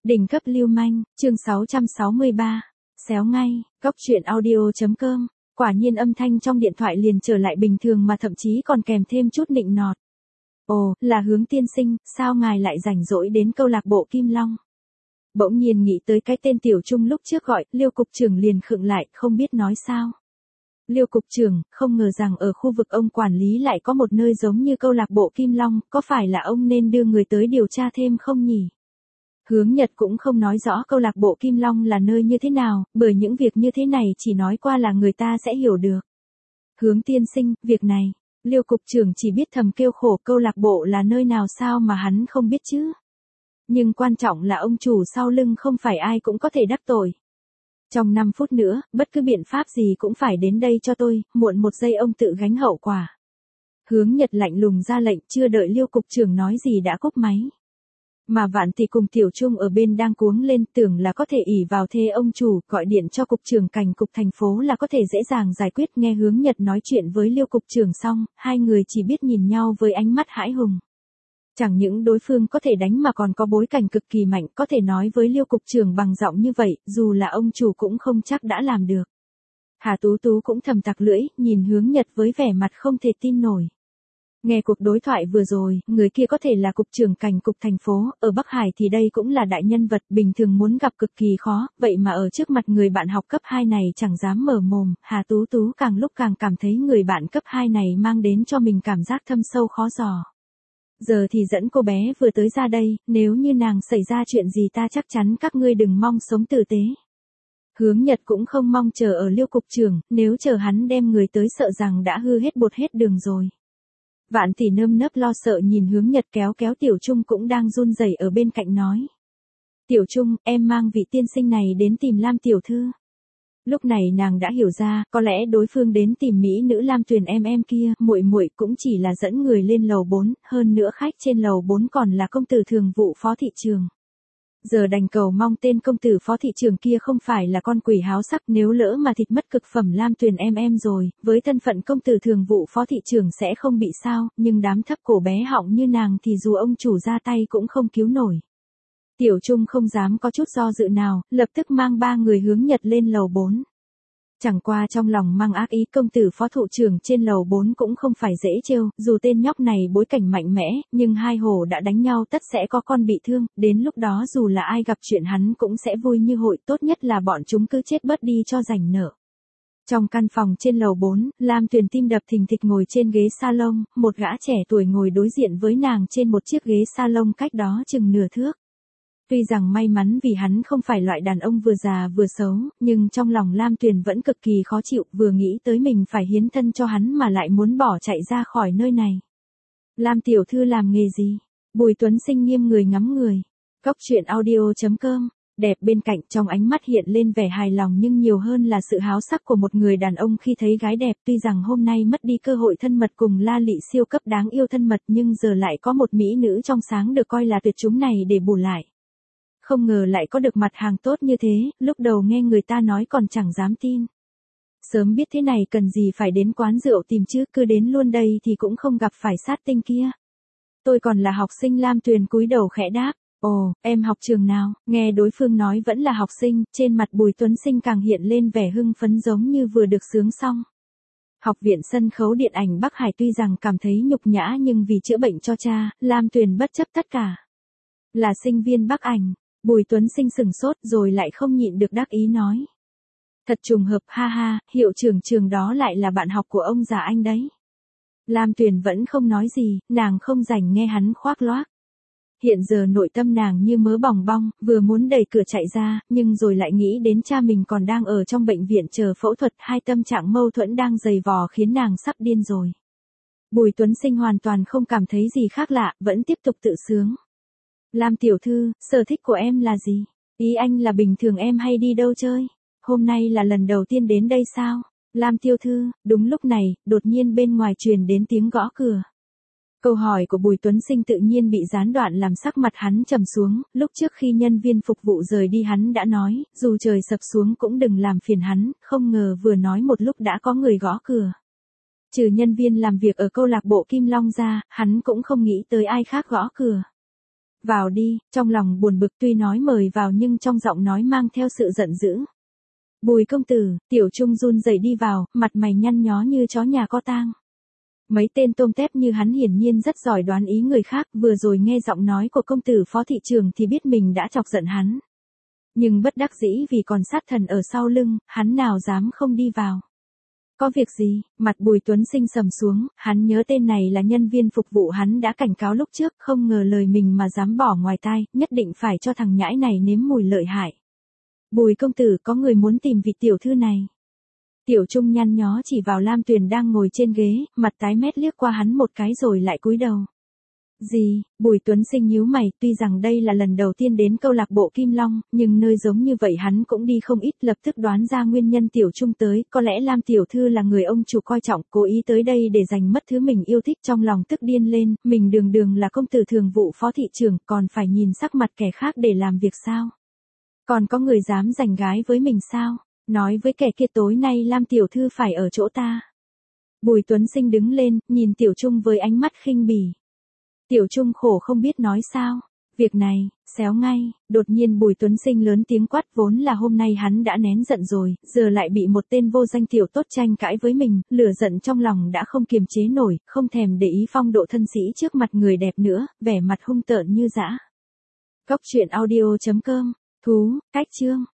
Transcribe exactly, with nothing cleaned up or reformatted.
Đỉnh cấp lưu manh, chương sáu trăm sáu mươi ba. Xéo ngay, cóc truyện audio.com. Quả nhiên âm thanh trong điện thoại liền trở lại bình thường mà thậm chí còn kèm thêm chút nịnh nọt. Ồ, là Hướng tiên sinh, sao ngài lại rảnh rỗi đến câu lạc bộ Kim Long? Bỗng nhiên nghĩ tới cái tên Tiểu Trung lúc trước gọi, Liêu cục trưởng liền khựng lại, không biết nói sao. Liêu cục trưởng, không ngờ rằng ở khu vực ông quản lý lại có một nơi giống như câu lạc bộ Kim Long, có phải là ông nên đưa người tới điều tra thêm không nhỉ? Hướng Nhật cũng không nói rõ câu lạc bộ Kim Long là nơi như thế nào, bởi những việc như thế này chỉ nói qua là người ta sẽ hiểu được. Hướng tiên sinh, việc này, Liêu cục trưởng chỉ biết thầm kêu khổ, câu lạc bộ là nơi nào sao mà hắn không biết chứ. Nhưng quan trọng là ông chủ sau lưng không phải ai cũng có thể đắc tội. Trong năm phút nữa, bất cứ biện pháp gì cũng phải đến đây cho tôi, muộn một giây ông tự gánh hậu quả. Hướng Nhật lạnh lùng ra lệnh, chưa đợi Liêu cục trưởng nói gì đã cúp máy. Mà Vạn Thị cùng Tiểu Trung ở bên đang cuống lên, tưởng là có thể ỷ vào thế ông chủ, gọi điện cho cục trưởng cảnh cục thành phố là có thể dễ dàng giải quyết. Nghe Hướng Nhật nói chuyện với Liêu cục trưởng xong, hai người chỉ biết nhìn nhau với ánh mắt hãi hùng. Chẳng những đối phương có thể đánh mà còn có bối cảnh cực kỳ mạnh, có thể nói với Liêu cục trưởng bằng giọng như vậy, dù là ông chủ cũng không chắc đã làm được. Hà Tú Tú cũng thầm tặc lưỡi, nhìn Hướng Nhật với vẻ mặt không thể tin nổi. Nghe cuộc đối thoại vừa rồi, người kia có thể là cục trưởng cảnh cục thành phố, ở Bắc Hải thì đây cũng là đại nhân vật, bình thường muốn gặp cực kỳ khó, vậy mà ở trước mặt người bạn học cấp hai này chẳng dám mở mồm. Hà Tú Tú càng lúc càng cảm thấy người bạn cấp hai này mang đến cho mình cảm giác thâm sâu khó dò. Giờ thì dẫn cô bé vừa tới ra đây, nếu như nàng xảy ra chuyện gì ta chắc chắn các ngươi đừng mong sống tử tế. Hướng Nhật cũng không mong chờ ở Liêu cục trưởng, nếu chờ hắn đem người tới sợ rằng đã hư hết bột hết đường rồi. Vạn Tỷ nơm nớp lo sợ nhìn Hướng Nhật, kéo kéo Tiểu Trung cũng đang run rẩy ở bên cạnh nói. Tiểu Trung, em mang vị tiên sinh này đến tìm Lam tiểu thư. Lúc này nàng đã hiểu ra, có lẽ đối phương đến tìm mỹ nữ Lam Tuyền em em kia, muội muội cũng chỉ là dẫn người lên lầu bốn, hơn nữa khách trên lầu bốn còn là công tử thường vụ phó thị trường. Giờ đành cầu mong tên công tử phó thị trường kia không phải là con quỷ háo sắc, nếu lỡ mà thịt mất cực phẩm Lam Tuyền em em rồi, với thân phận công tử thường vụ phó thị trường sẽ không bị sao, nhưng đám thấp cổ bé họng như nàng thì dù ông chủ ra tay cũng không cứu nổi. Tiểu Trung không dám có chút do dự nào, lập tức mang ba người Hướng Nhật lên lầu bốn. Chẳng qua trong lòng mang ác ý, công tử phó thủ trưởng trên lầu bốn cũng không phải dễ trêu, dù tên nhóc này bối cảnh mạnh mẽ, nhưng hai hồ đã đánh nhau tất sẽ có con bị thương, đến lúc đó dù là ai gặp chuyện hắn cũng sẽ vui như hội, tốt nhất là bọn chúng cứ chết bớt đi cho rảnh nợ. Trong căn phòng trên lầu bốn, Lam Tuyền tim đập thình thịch ngồi trên ghế salon, một gã trẻ tuổi ngồi đối diện với nàng trên một chiếc ghế salon cách đó chừng nửa thước. Tuy rằng may mắn vì hắn không phải loại đàn ông vừa già vừa xấu, nhưng trong lòng Lam Tuyền vẫn cực kỳ khó chịu, vừa nghĩ tới mình phải hiến thân cho hắn mà lại muốn bỏ chạy ra khỏi nơi này. Lam tiểu thư làm nghề gì? Bùi Tuấn Sinh nghiêm người ngắm người. Cóc truyện audio.com. Đẹp bên cạnh, trong ánh mắt hiện lên vẻ hài lòng nhưng nhiều hơn là sự háo sắc của một người đàn ông khi thấy gái đẹp. Tuy rằng hôm nay mất đi cơ hội thân mật cùng La Lị siêu cấp đáng yêu thân mật, nhưng giờ lại có một mỹ nữ trong sáng được coi là tuyệt chúng này để bù lại. Không ngờ lại có được mặt hàng tốt như thế, lúc đầu nghe người ta nói còn chẳng dám tin. Sớm biết thế này cần gì phải đến quán rượu tìm chứ, cứ đến luôn đây thì cũng không gặp phải sát tinh kia. Tôi còn là học sinh. Lam Tuyền cúi đầu khẽ đáp. Ồ, em học trường nào? Nghe đối phương nói vẫn là học sinh, trên mặt Bùi Tuấn Sinh càng hiện lên vẻ hưng phấn giống như vừa được sướng xong. Học viện sân khấu điện ảnh Bắc Hải. Tuy rằng cảm thấy nhục nhã nhưng vì chữa bệnh cho cha, Lam Tuyền bất chấp tất cả. Là sinh viên Bắc Ảnh. Bùi Tuấn Sinh sừng sốt rồi lại không nhịn được đắc ý nói. Thật trùng hợp, ha ha, hiệu trưởng trường đó lại là bạn học của ông già anh đấy. Lam Tuyền vẫn không nói gì, nàng không rảnh nghe hắn khoác loác. Hiện giờ nội tâm nàng như mớ bòng bong, vừa muốn đẩy cửa chạy ra, nhưng rồi lại nghĩ đến cha mình còn đang ở trong bệnh viện chờ phẫu thuật, hai tâm trạng mâu thuẫn đang giày vò khiến nàng sắp điên rồi. Bùi Tuấn Sinh hoàn toàn không cảm thấy gì khác lạ, vẫn tiếp tục tự sướng. Lam tiểu thư, sở thích của em là gì? Ý anh là bình thường em hay đi đâu chơi? Hôm nay là lần đầu tiên đến đây sao? Lam tiểu thư, đúng lúc này, đột nhiên bên ngoài truyền đến tiếng gõ cửa. Câu hỏi của Bùi Tuấn Sinh tự nhiên bị gián đoạn làm sắc mặt hắn trầm xuống, lúc trước khi nhân viên phục vụ rời đi hắn đã nói, dù trời sập xuống cũng đừng làm phiền hắn, không ngờ vừa nói một lúc đã có người gõ cửa. Trừ nhân viên làm việc ở câu lạc bộ Kim Long ra, hắn cũng không nghĩ tới ai khác gõ cửa. Vào đi, trong lòng buồn bực tuy nói mời vào nhưng trong giọng nói mang theo sự giận dữ. Bùi công tử, Tiểu Trung run rẩy đi vào, mặt mày nhăn nhó như chó nhà có tang. Mấy tên tôm tép như hắn hiển nhiên rất giỏi đoán ý người khác, vừa rồi nghe giọng nói của công tử phó thị trường thì biết mình đã chọc giận hắn. Nhưng bất đắc dĩ vì còn sát thần ở sau lưng, hắn nào dám không đi vào. Có việc gì, mặt Bùi Tuấn Sinh sầm xuống, hắn nhớ tên này là nhân viên phục vụ hắn đã cảnh cáo lúc trước, không ngờ lời mình mà dám bỏ ngoài tai, nhất định phải cho thằng nhãi này nếm mùi lợi hại. Bùi công tử, có người muốn tìm vị tiểu thư này. Tiểu Trung nhăn nhó chỉ vào Lam Tuyền đang ngồi trên ghế, mặt tái mét liếc qua hắn một cái rồi lại cúi đầu. Gì, Bùi Tuấn Sinh nhíu mày, tuy rằng đây là lần đầu tiên đến câu lạc bộ Kim Long, nhưng nơi giống như vậy hắn cũng đi không ít, lập tức đoán ra nguyên nhân Tiểu Trung tới, có lẽ Lam tiểu thư là người ông chủ coi trọng, cố ý tới đây để giành mất thứ mình yêu thích, trong lòng tức điên lên, mình đường đường là công tử thường vụ phó thị trưởng, còn phải nhìn sắc mặt kẻ khác để làm việc sao? Còn có người dám giành gái với mình sao? Nói với kẻ kia tối nay Lam tiểu thư phải ở chỗ ta. Bùi Tuấn Sinh đứng lên, nhìn Tiểu Trung với ánh mắt khinh bỉ. Tiểu Trung khổ không biết nói sao. Việc này, xéo ngay, đột nhiên Bùi Tuấn Sinh lớn tiếng quát, vốn là hôm nay hắn đã nén giận rồi, giờ lại bị một tên vô danh tiểu tốt tranh cãi với mình, lửa giận trong lòng đã không kiềm chế nổi, không thèm để ý phong độ thân sĩ trước mặt người đẹp nữa, vẻ mặt hung tợn như dã. Cốc truyện audio chấm com, thú, cách chương.